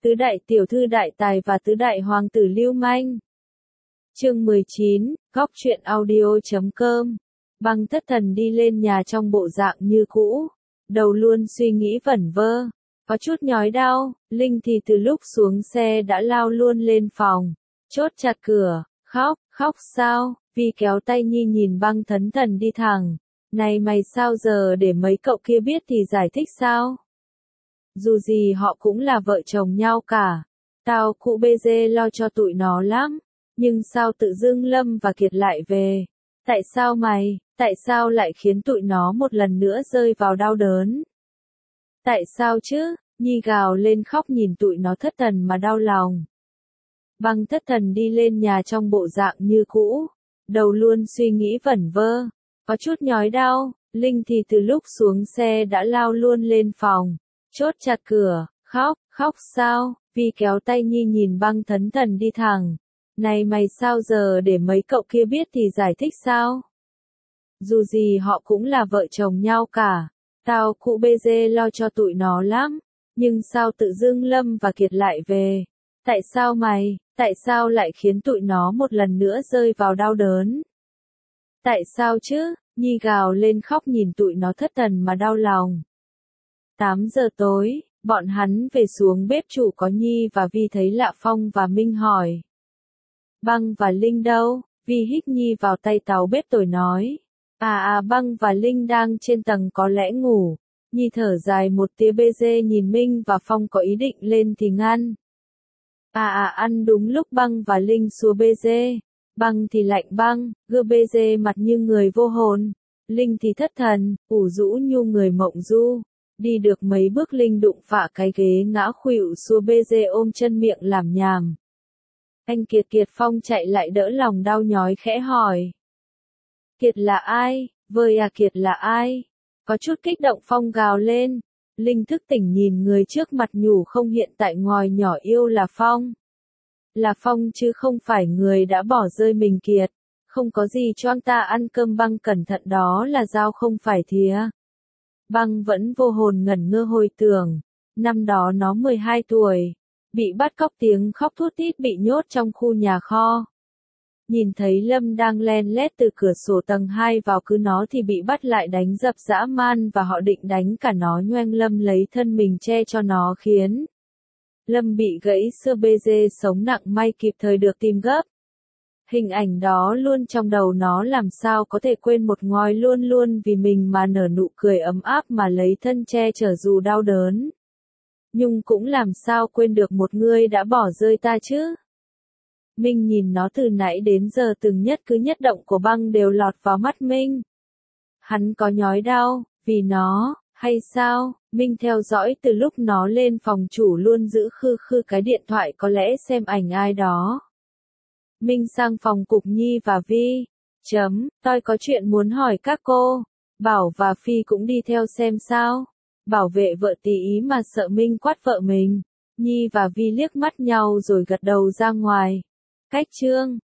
Tứ đại tiểu thư đại tài và tứ đại hoàng tử lưu manh. Chương 19, góc truyện audio.com. Băng thất thần đi lên nhà trong bộ dạng như cũ, đầu luôn suy nghĩ vẩn vơ, có chút nhói đau. Linh thì từ lúc xuống xe đã lao luôn lên phòng, chốt chặt cửa, khóc sao? Vi kéo tay Nhi nhìn Băng thấn thần đi thẳng. Này mày sao giờ để mấy cậu kia biết thì giải thích sao? Dù gì họ cũng là vợ chồng nhau cả. Tao cụ bê dê lo cho tụi nó lắm. Nhưng sao tự dưng Lâm và Kiệt lại về? Tại sao mày? Tại sao lại khiến tụi nó một lần nữa rơi vào đau đớn? Tại sao chứ? Nhi gào lên khóc nhìn tụi nó thất thần mà đau lòng. Băng thất thần đi lên nhà trong bộ dạng như cũ, đầu luôn suy nghĩ vẩn vơ, có chút nhói đau. Linh thì từ lúc xuống xe đã lao luôn lên phòng, chốt chặt cửa, khóc sao? Vi kéo tay Nhi nhìn Băng thấn thần đi thẳng. Này mày sao giờ để mấy cậu kia biết thì giải thích sao? Dù gì họ cũng là vợ chồng nhau cả. Tao cụ bê dê lo cho tụi nó lắm. Nhưng sao tự dưng Lâm và Kiệt lại về? Tại sao mày? Tại sao lại khiến tụi nó một lần nữa rơi vào đau đớn? Tại sao chứ? Nhi gào lên khóc nhìn tụi nó thất thần mà đau lòng. 8 giờ tối, bọn hắn về xuống bếp chủ có Nhi và Vi thấy lạ Phong và Minh hỏi. Băng và Linh đâu? Vi hít Nhi vào tay tàu bếp tồi nói. Băng và Linh đang trên tầng có lẽ ngủ. Nhi thở dài một tia bê dê nhìn Minh và Phong có ý định lên thì ngăn. Ăn đúng lúc Băng và Linh xua bê dê. Băng thì lạnh băng, gơ bê dê mặt như người vô hồn. Linh thì thất thần, ủ rũ nhu người mộng du. Đi được mấy bước Linh đụng phạ cái ghế ngã khuỵu xua bê dê ôm chân miệng làm nhảm. Anh Kiệt Phong chạy lại đỡ lòng đau nhói khẽ hỏi. Kiệt là ai? Vơi Kiệt là ai? Có chút kích động Phong gào lên. Linh thức tỉnh nhìn người trước mặt nhủ không hiện tại ngòi nhỏ yêu là Phong. Là Phong chứ không phải người đã bỏ rơi mình Kiệt. Không có gì cho anh ta ăn cơm. Băng cẩn thận đó là dao không phải thìa. Băng vẫn vô hồn ngẩn ngơ hồi tưởng. Năm đó nó 12 tuổi. Bị bắt cóc tiếng khóc thút thít bị nhốt trong khu nhà kho. Nhìn thấy Lâm đang len lét từ cửa sổ tầng 2 vào cứ nó thì bị bắt lại đánh dập dã man và họ định đánh cả nó nhoeng. Lâm lấy thân mình che cho nó khiến Lâm bị gãy xơ bê dê sống nặng may kịp thời được tìm gấp. Hình ảnh đó luôn trong đầu nó làm sao có thể quên một ngòi luôn luôn vì mình mà nở nụ cười ấm áp mà lấy thân che chở dù đau đớn. Nhưng cũng làm sao quên được một người đã bỏ rơi ta chứ? Minh nhìn nó từ nãy đến giờ từng nhất cứ nhất động của Băng đều lọt vào mắt Minh. Hắn có nhói đau, vì nó, hay sao? Minh theo dõi từ lúc nó lên phòng chủ luôn giữ khư cái điện thoại có lẽ xem ảnh ai đó. Minh sang phòng Cục Nhi và Vi. Tôi có chuyện muốn hỏi các cô. Bảo và Phi cũng đi theo xem sao. Bảo vệ vợ tí ý mà sợ Minh quát vợ mình. Nhi và Vi liếc mắt nhau rồi gật đầu ra ngoài. Cách chương